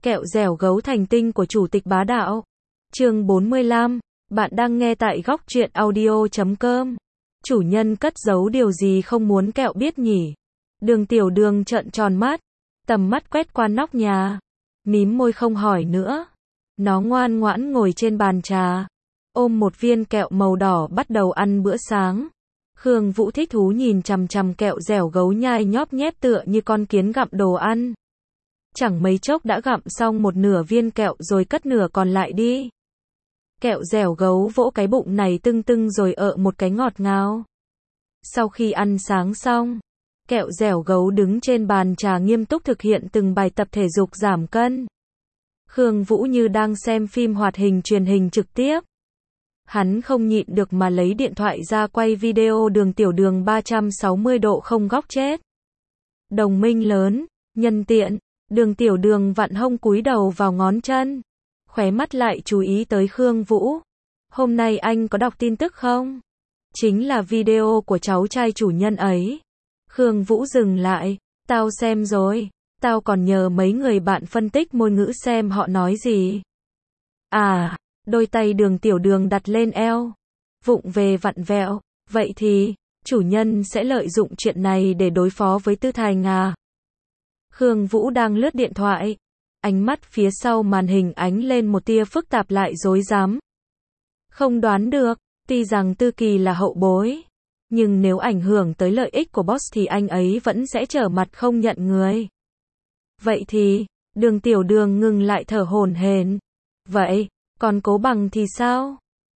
Kẹo dẻo gấu thành tinh của Chủ tịch Bá Đạo. Chương 45. Bạn đang nghe tại góc truyện audio.com. Chủ nhân cất giấu điều gì không muốn kẹo biết nhỉ? Đường Tiểu Đường trợn tròn mắt, tầm mắt quét qua nóc nhà, mím môi không hỏi nữa. Nó ngoan ngoãn ngồi trên bàn trà, ôm một viên kẹo màu đỏ bắt đầu ăn bữa sáng. Khương Vũ thích thú nhìn chằm chằm kẹo dẻo gấu nhai nhóp nhép tựa như con kiến gặm đồ ăn. Chẳng mấy chốc đã gặm xong một nửa viên kẹo rồi cất nửa còn lại đi. Kẹo dẻo gấu vỗ cái bụng này tưng tưng rồi một cái ngọt ngào. Sau khi ăn sáng xong, kẹo dẻo gấu đứng trên bàn trà nghiêm túc thực hiện từng bài tập thể dục giảm cân. Khương Vũ như đang xem phim hoạt hình truyền hình trực tiếp. Hắn không nhịn được mà lấy điện thoại ra quay video Đường Tiểu Đường 360 độ không góc chết. Đồng minh lớn, nhân tiện, Đường Tiểu Đường vặn hông cúi đầu vào ngón chân. Khóe mắt lại chú ý tới Khương Vũ. Hôm nay anh có đọc tin tức không? Chính là video của cháu trai chủ nhân ấy. Khương Vũ dừng lại. Tao xem rồi. Tao còn nhờ mấy người bạn phân tích ngôn ngữ xem họ nói gì. À, đôi tay Đường Tiểu Đường đặt lên eo. Vụng về vặn vẹo. Vậy thì, chủ nhân sẽ lợi dụng chuyện này để đối phó với Tư Thành à? Khương Vũ đang lướt điện thoại. Ánh mắt phía sau màn hình ánh lên một tia phức tạp lại rối rắm. Không đoán được, tuy rằng Tư Kỳ là hậu bối, nhưng nếu ảnh hưởng tới lợi ích của boss thì anh ấy vẫn sẽ trở mặt không nhận người. Vậy thì, Đường Tiểu Đường ngừng lại thở hổn hển. Vậy, còn Cố Bằng thì sao?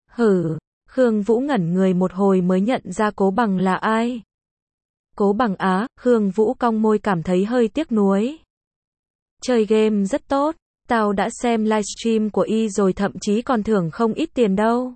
Khương Vũ ngẩn người một hồi mới nhận ra Cố Bằng là ai. Cố Bằng á, Khương Vũ cong môi cảm thấy hơi tiếc nuối. Chơi game rất tốt, tao đã xem livestream của y rồi thậm chí còn thưởng không ít tiền đâu.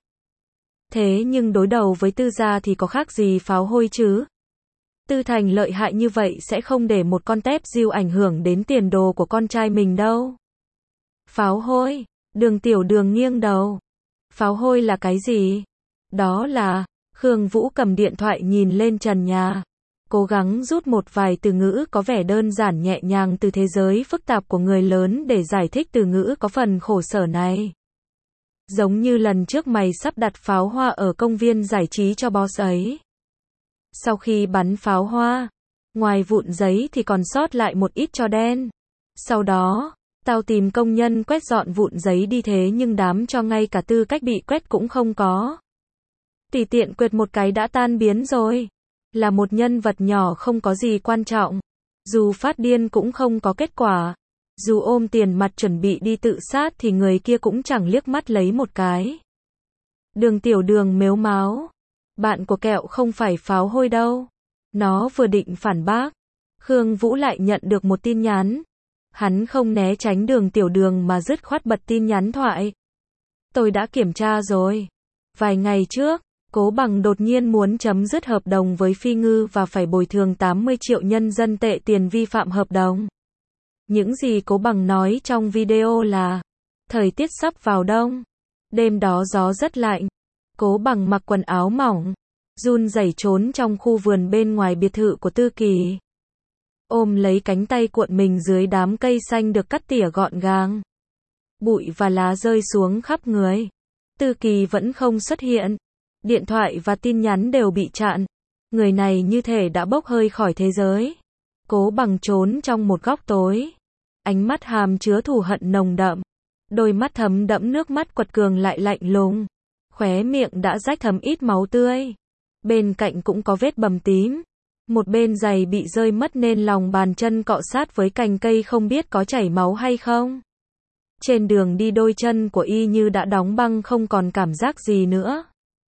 Thế nhưng đối đầu với Tư gia thì có khác gì pháo hôi chứ? Tư Thành lợi hại như vậy sẽ không để một con tép diêu ảnh hưởng đến tiền đồ của con trai mình đâu. Pháo hôi, Đường Tiểu Đường nghiêng đầu. Pháo hôi là cái gì? Đó là, Khương Vũ cầm điện thoại nhìn lên trần nhà. Cố gắng rút một vài từ ngữ có vẻ đơn giản nhẹ nhàng từ thế giới phức tạp của người lớn để giải thích từ ngữ có phần khổ sở này. Giống như lần trước mày sắp đặt pháo hoa ở công viên giải trí cho boss ấy. Sau khi bắn pháo hoa, ngoài vụn giấy thì còn sót lại một ít tro đen. Sau đó, tao tìm công nhân quét dọn vụn giấy đi thế nhưng đám tro ngay cả tư cách bị quét cũng không có. Tùy tiện quệt một cái đã tan biến rồi. Là một nhân vật nhỏ không có gì quan trọng. Dù phát điên cũng không có kết quả. Dù ôm tiền mặt chuẩn bị đi tự sát thì người kia cũng chẳng liếc mắt lấy một cái. Đường Tiểu Đường mếu máo. Bạn của kẹo không phải pháo hôi đâu. Nó vừa định phản bác. Khương Vũ lại nhận được một tin nhắn. Hắn không né tránh Đường Tiểu Đường mà dứt khoát bật tin nhắn thoại. Tôi đã kiểm tra rồi. Vài ngày trước, Cố Bằng đột nhiên muốn chấm dứt hợp đồng với Phi Ngư và phải bồi thường 80 triệu nhân dân tệ tiền vi phạm hợp đồng. Những gì Cố Bằng nói trong video là, thời tiết sắp vào đông. Đêm đó gió rất lạnh. Cố Bằng mặc quần áo mỏng, run rẩy trốn trong khu vườn bên ngoài biệt thự của Tư Kỳ. Ôm lấy cánh tay cuộn mình dưới đám cây xanh được cắt tỉa gọn gàng. Bụi và lá rơi xuống khắp người. Tư Kỳ vẫn không xuất hiện. Điện thoại và tin nhắn đều bị chặn. Người này như thể đã bốc hơi khỏi thế giới. Cố Bằng trốn trong một góc tối. Ánh mắt hàm chứa thù hận nồng đậm. Đôi mắt thấm đẫm nước mắt quật cường lại lạnh lùng. Khóe miệng đã rách thấm ít máu tươi. Bên cạnh cũng có vết bầm tím. Một bên giày bị rơi mất nên lòng bàn chân cọ sát với cành cây không biết có chảy máu hay không. Trên đường đi đôi chân của y như đã đóng băng không còn cảm giác gì nữa.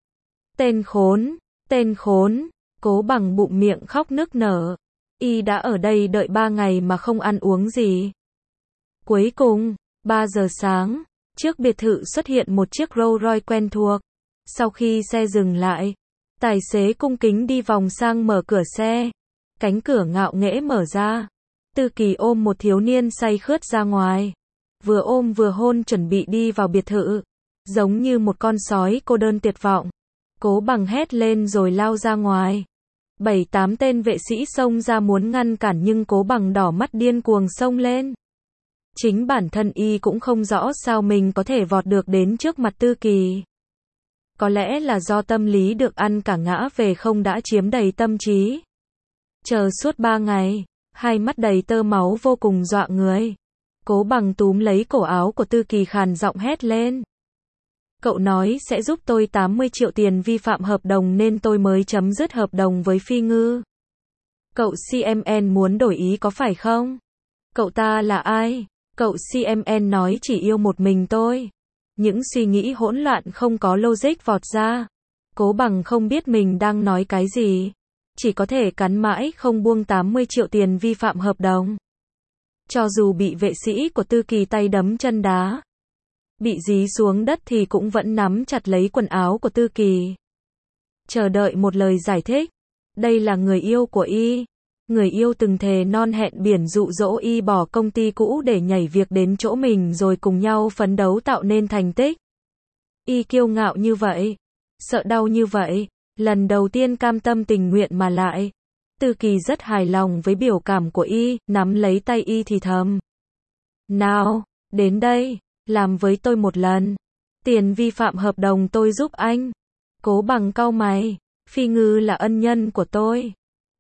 Tên khốn, Cố Bằng bụng miệng khóc nức nở. Y đã ở đây đợi 3 ngày mà không ăn uống gì. Cuối cùng, 3 giờ sáng, trước biệt thự xuất hiện một chiếc Rolls Royce quen thuộc. Sau khi xe dừng lại, tài xế cung kính đi vòng sang mở cửa xe. Cánh cửa ngạo nghễ mở ra. Tư Kỳ ôm một thiếu niên say khướt ra ngoài. Vừa ôm vừa hôn chuẩn bị đi vào biệt thự. Giống như một con sói cô đơn tuyệt vọng. Cố Bằng hét lên rồi lao ra ngoài. 7-8 tên vệ sĩ xông ra muốn ngăn cản nhưng Cố Bằng đỏ mắt điên cuồng xông lên. Chính bản thân y cũng không rõ sao mình có thể vọt được đến trước mặt Tư Kỳ. Có lẽ là do tâm lý được ăn cả ngã về không đã chiếm đầy tâm trí. Chờ suốt 3 ngày, hai mắt đầy tơ máu vô cùng dọa người. Cố Bằng túm lấy cổ áo của Tư Kỳ khàn giọng hét lên. Cậu nói sẽ giúp tôi 80 triệu tiền vi phạm hợp đồng nên tôi mới chấm dứt hợp đồng với Phi Ngư. Cậu CMN muốn đổi ý có phải không? Cậu ta là ai? Cậu CMN nói chỉ yêu một mình tôi. Những suy nghĩ hỗn loạn không có logic vọt ra. Cố Bằng không biết mình đang nói cái gì. Chỉ có thể cắn mãi không buông 80 triệu tiền vi phạm hợp đồng. Cho dù bị vệ sĩ của Tư Kỳ tay đấm chân đá, bị dí xuống đất thì cũng vẫn nắm chặt lấy quần áo của Tư Kỳ. Chờ đợi một lời giải thích. Đây là người yêu của y. Người yêu từng thề non hẹn biển dụ dỗ y bỏ công ty cũ để nhảy việc đến chỗ mình rồi cùng nhau phấn đấu tạo nên thành tích. Y kiêu ngạo như vậy, sợ đau như vậy, lần đầu tiên cam tâm tình nguyện mà lại. Tư Kỳ rất hài lòng với biểu cảm của y, nắm lấy tay y thì thầm. Nào, đến đây, làm với tôi một lần. Tiền vi phạm hợp đồng tôi giúp anh. Cố Bằng cau mày, Phi Ngư là ân nhân của tôi.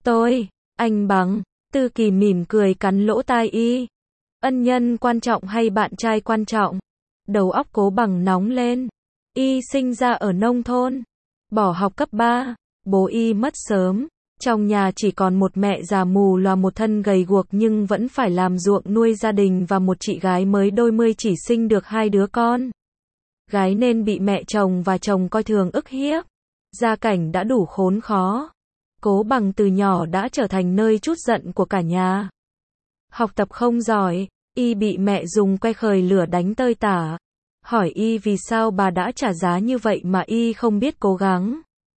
Anh Bằng, Tư Kỳ mỉm cười cắn lỗ tai y. Ân nhân quan trọng hay bạn trai quan trọng? Đầu óc Cố Bằng nóng lên. Y sinh ra ở nông thôn, bỏ học cấp 3, bố y mất sớm. Trong nhà chỉ còn một mẹ già mù lòa một thân gầy guộc nhưng vẫn phải làm ruộng nuôi gia đình và một chị gái mới đôi mươi chỉ sinh được 2 đứa con. Gái nên bị mẹ chồng và chồng coi thường ức hiếp. Gia cảnh đã đủ khốn khó. Cố Bằng từ nhỏ đã trở thành nơi trút giận của cả nhà. Học tập không giỏi, y bị mẹ dùng que khởi lửa đánh tơi tả. Hỏi y vì sao bà đã trả giá như vậy mà y không biết cố gắng.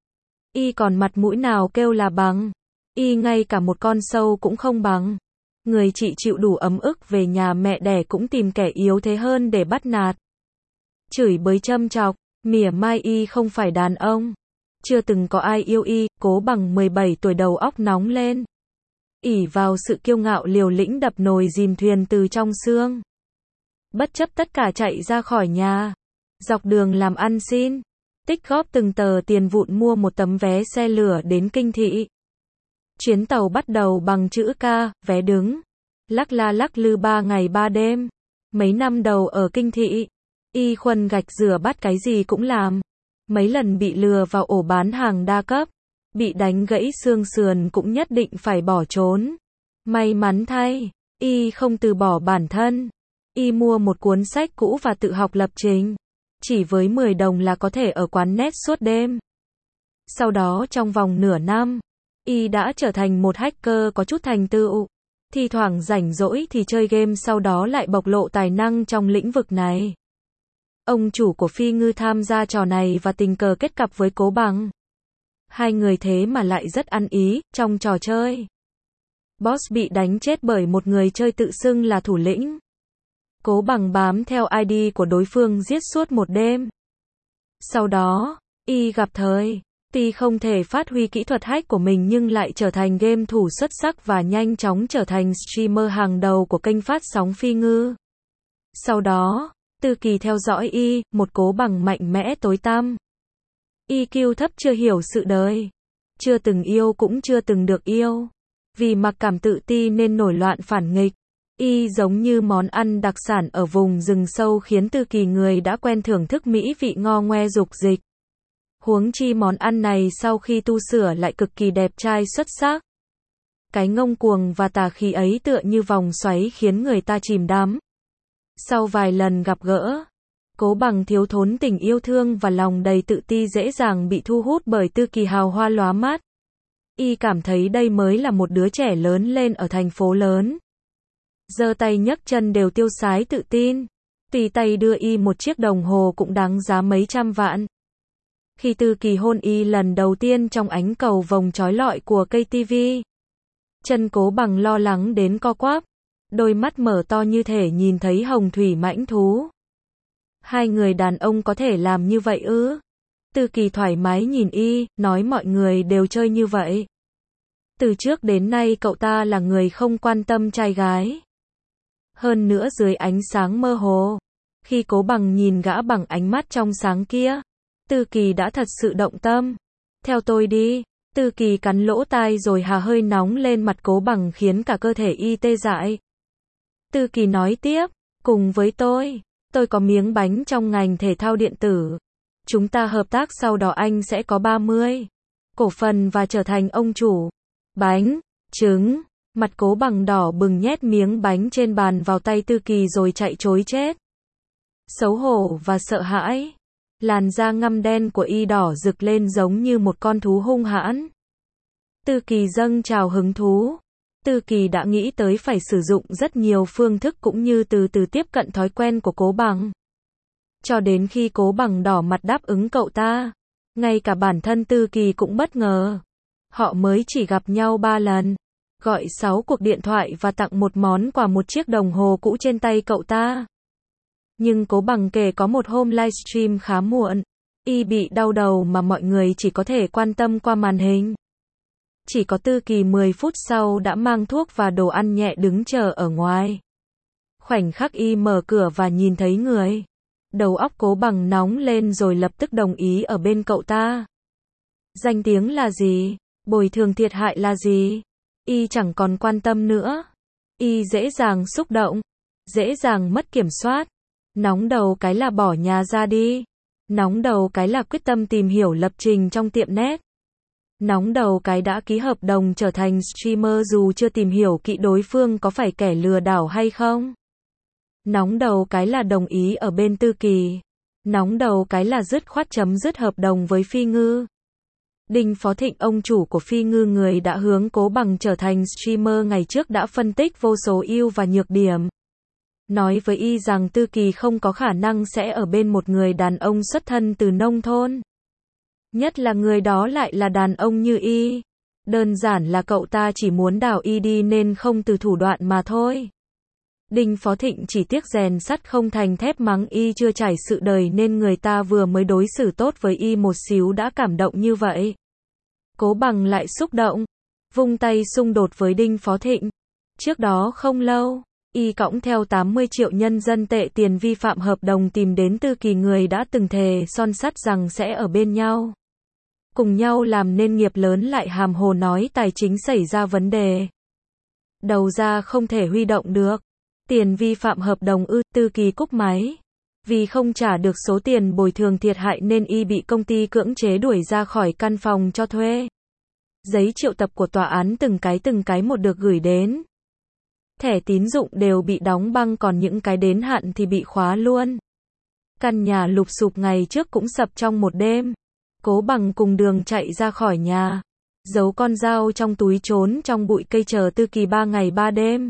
Y còn mặt mũi nào kêu là bằng. Y ngay cả một con sâu cũng không bằng. Người chị chịu đủ ấm ức về nhà mẹ đẻ cũng tìm kẻ yếu thế hơn để bắt nạt. Chửi bới châm chọc, mỉa mai y không phải đàn ông. Chưa từng có ai yêu y. Cố Bằng 17 tuổi đầu óc nóng lên. Ỷ vào sự kiêu ngạo liều lĩnh đập nồi dìm thuyền từ trong xương. Bất chấp tất cả chạy ra khỏi nhà. Dọc đường làm ăn xin. Tích góp từng tờ tiền vụn mua một tấm vé xe lửa đến Kinh Thị. Chuyến tàu bắt đầu bằng chữ K, vé đứng. Lắc la lắc lư 3 ngày 3 đêm. Mấy năm đầu ở Kinh Thị, y khuân gạch rửa bát cái gì cũng làm. Mấy lần bị lừa vào ổ bán hàng đa cấp. Bị đánh gãy xương sườn cũng nhất định phải bỏ trốn. May mắn thay, y không từ bỏ bản thân. Y mua một cuốn sách cũ và tự học lập trình. Chỉ với 10 đồng là có thể ở quán net suốt đêm. Sau đó trong vòng nửa năm, y đã trở thành một hacker có chút thành tựu. Thi thoảng rảnh rỗi thì chơi game, sau đó lại bộc lộ tài năng trong lĩnh vực này. Ông chủ của Phi Ngư tham gia trò này và tình cờ kết cặp với Cố Bằng. Hai người thế mà lại rất ăn ý trong trò chơi. Boss bị đánh chết bởi một người chơi tự xưng là thủ lĩnh. Cố Bằng bám theo ID của đối phương giết suốt một đêm. Sau đó, y gặp thời. Tuy không thể phát huy kỹ thuật hack của mình nhưng lại trở thành game thủ xuất sắc và nhanh chóng trở thành streamer hàng đầu của kênh phát sóng Phi Ngư. Sau đó, Tư Kỳ theo dõi y, một Cố Bằng mạnh mẽ tối tăm. IQ thấp, chưa hiểu sự đời. Chưa từng yêu cũng chưa từng được yêu. Vì mặc cảm tự ti nên nổi loạn phản nghịch. Y giống như món ăn đặc sản ở vùng rừng sâu khiến Tư Kỳ người đã quen thưởng thức mỹ vị ngo ngoe dục dịch. Huống chi món ăn này sau khi tu sửa lại cực kỳ đẹp trai xuất sắc. Cái ngông cuồng và tà khí ấy tựa như vòng xoáy khiến người ta chìm đắm. Sau vài lần gặp gỡ, Cố Bằng thiếu thốn tình yêu thương và lòng đầy tự ti dễ dàng bị thu hút bởi Tư Kỳ hào hoa lóa mắt. Y cảm thấy đây mới là một đứa trẻ lớn lên ở thành phố lớn. Giơ tay nhấc chân đều tiêu sái tự tin. Tùy tay đưa y một chiếc đồng hồ cũng đáng giá mấy trăm vạn. Khi Tư Kỳ hôn y lần đầu tiên trong ánh cầu vồng chói lọi của cây TV, chân Cố Bằng lo lắng đến co quắp. Đôi mắt mở to như thể nhìn thấy hồng thủy mãnh thú. Hai người đàn ông có thể làm như vậy ư? Tư Kỳ thoải mái nhìn y, nói mọi người đều chơi như vậy. Từ trước đến nay cậu ta là người không quan tâm trai gái. hơn nữa dưới ánh sáng mơ hồ. Khi Cố Bằng nhìn gã bằng ánh mắt trong sáng kia, Tư Kỳ đã thật sự động tâm. Theo tôi đi. Tư Kỳ cắn lỗ tai rồi hà hơi nóng lên mặt Cố Bằng khiến cả cơ thể y tê dại. Tư Kỳ nói tiếp, cùng với tôi có miếng bánh trong ngành thể thao điện tử. Chúng ta hợp tác sau đó anh sẽ có 30 cổ phần và trở thành ông chủ. Bánh, trứng, mặt Cố Bằng đỏ bừng nhét miếng bánh trên bàn vào tay Tư Kỳ rồi chạy trối chết. Xấu hổ và sợ hãi. Làn da ngăm đen của y đỏ rực lên giống như một con thú hung hãn. Tư Kỳ dâng trào hứng thú. Tư Kỳ đã nghĩ tới phải sử dụng rất nhiều phương thức cũng như từ từ tiếp cận thói quen của Cố Bằng. Cho đến khi Cố Bằng đỏ mặt đáp ứng cậu ta. Ngay cả bản thân Tư Kỳ cũng bất ngờ. Họ mới chỉ gặp nhau 3 lần. Gọi 6 cuộc điện thoại và tặng một món quà, một chiếc đồng hồ cũ trên tay cậu ta. Nhưng Cố Bằng kể có một hôm livestream khá muộn. Y bị đau đầu mà mọi người chỉ có thể quan tâm qua màn hình. Chỉ có Tư Kỳ 10 phút sau đã mang thuốc và đồ ăn nhẹ đứng chờ ở ngoài. Khoảnh khắc y mở cửa và nhìn thấy người. Đầu óc Cố Bằng nóng lên rồi lập tức đồng ý ở bên cậu ta. Danh tiếng là gì? Bồi thường thiệt hại là gì? Y chẳng còn quan tâm nữa. Y dễ dàng xúc động. Dễ dàng mất kiểm soát. Nóng đầu cái là bỏ nhà ra đi. Nóng đầu cái là quyết tâm tìm hiểu lập trình trong tiệm net. Nóng đầu cái đã ký hợp đồng trở thành streamer dù chưa tìm hiểu kỹ đối phương có phải kẻ lừa đảo hay không. Nóng đầu cái là đồng ý ở bên Tư Kỳ. Nóng đầu cái là dứt khoát chấm dứt hợp đồng với Phi Ngư. Đinh Phó Thịnh, ông chủ của Phi Ngư, người đã hướng Cố Bằng trở thành streamer ngày trước, đã phân tích vô số ưu và nhược điểm. Nói với y rằng Tư Kỳ không có khả năng sẽ ở bên một người đàn ông xuất thân từ nông thôn. Nhất là người đó lại là đàn ông như y. Đơn giản là cậu ta chỉ muốn đào y đi nên không từ thủ đoạn mà thôi. Đinh Phó Thịnh chỉ tiếc rèn sắt không thành thép, mắng y chưa trải sự đời nên người ta vừa mới đối xử tốt với y một xíu đã cảm động như vậy. Cố Bằng lại xúc động, vung tay xung đột với Đinh Phó Thịnh. Trước đó không lâu, y cõng theo 80 triệu nhân dân tệ tiền vi phạm hợp đồng tìm đến Tư Kỳ, người đã từng thề son sắt rằng sẽ ở bên nhau. Cùng nhau làm nên nghiệp lớn, lại hàm hồ nói tài chính xảy ra vấn đề. Đầu ra không thể huy động được. Tiền vi phạm hợp đồng ư? Tư Kỳ cúp máy. Vì không trả được số tiền bồi thường thiệt hại nên y bị công ty cưỡng chế đuổi ra khỏi căn phòng cho thuê. Giấy triệu tập của tòa án từng cái một được gửi đến. Thẻ tín dụng đều bị đóng băng, còn những cái đến hạn thì bị khóa luôn. Căn nhà lụp xụp ngày trước cũng sập trong một đêm. Cố Bằng cùng Đường chạy ra khỏi nhà, giấu con dao trong túi, trốn trong bụi cây chờ Tư Kỳ 3 ngày 3 đêm.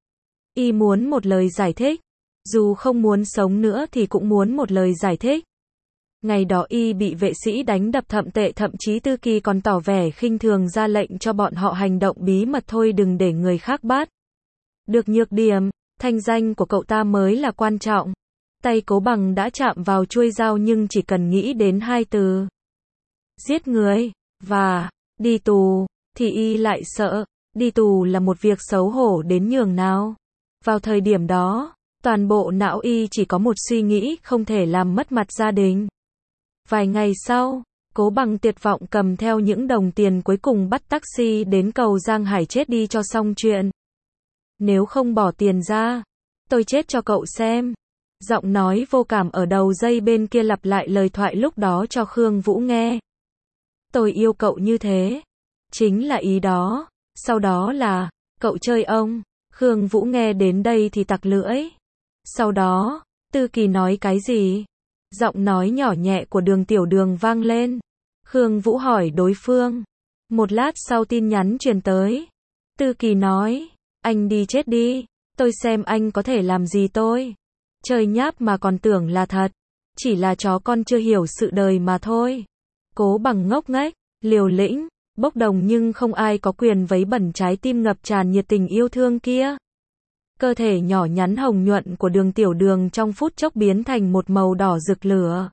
Y muốn một lời giải thích. Dù không muốn sống nữa thì cũng muốn một lời giải thích. Ngày đó y bị vệ sĩ đánh đập thậm tệ, thậm chí Tư Kỳ còn tỏ vẻ khinh thường, ra lệnh cho bọn họ hành động bí mật thôi, đừng để người khác bắt được nhược điểm. Thanh danh của cậu ta mới là quan trọng. Tay Cố Bằng đã chạm vào chuôi dao nhưng chỉ cần nghĩ đến 2 từ giết người và đi tù thì y lại sợ. Đi tù là một việc xấu hổ đến nhường nào. Vào thời điểm đó, toàn bộ não y chỉ có một suy nghĩ, không thể làm mất mặt gia đình. Vài ngày sau, Cố Bằng tuyệt vọng cầm theo những đồng tiền cuối cùng bắt taxi đến cầu Giang Hải, chết đi cho xong chuyện. Nếu không bỏ tiền ra, tôi chết cho cậu xem. Giọng nói vô cảm ở đầu dây bên kia lặp lại lời thoại lúc đó cho Khương Vũ nghe. Tôi yêu cậu như thế. Chính là ý đó. Sau đó là, cậu chơi ông. Khương Vũ nghe đến đây thì tặc lưỡi. Sau đó, Tư Kỳ nói cái gì? Giọng nói nhỏ nhẹ của Đường Tiểu Đường vang lên. Khương Vũ hỏi đối phương. Một lát sau tin nhắn truyền tới. Tư Kỳ nói, anh đi chết đi. Tôi xem anh có thể làm gì tôi. Chơi nháp mà còn tưởng là thật. Chỉ là chó con chưa hiểu sự đời mà thôi. Cố Bằng ngốc nghếch, liều lĩnh, bốc đồng nhưng không ai có quyền vấy bẩn trái tim ngập tràn nhiệt tình yêu thương kia. Cơ thể nhỏ nhắn hồng nhuận của Đường Tiểu Đường trong phút chốc biến thành một màu đỏ rực lửa.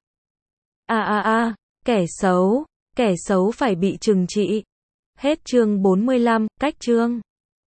Kẻ xấu phải bị trừng trị. Hết chương 45, cách chương.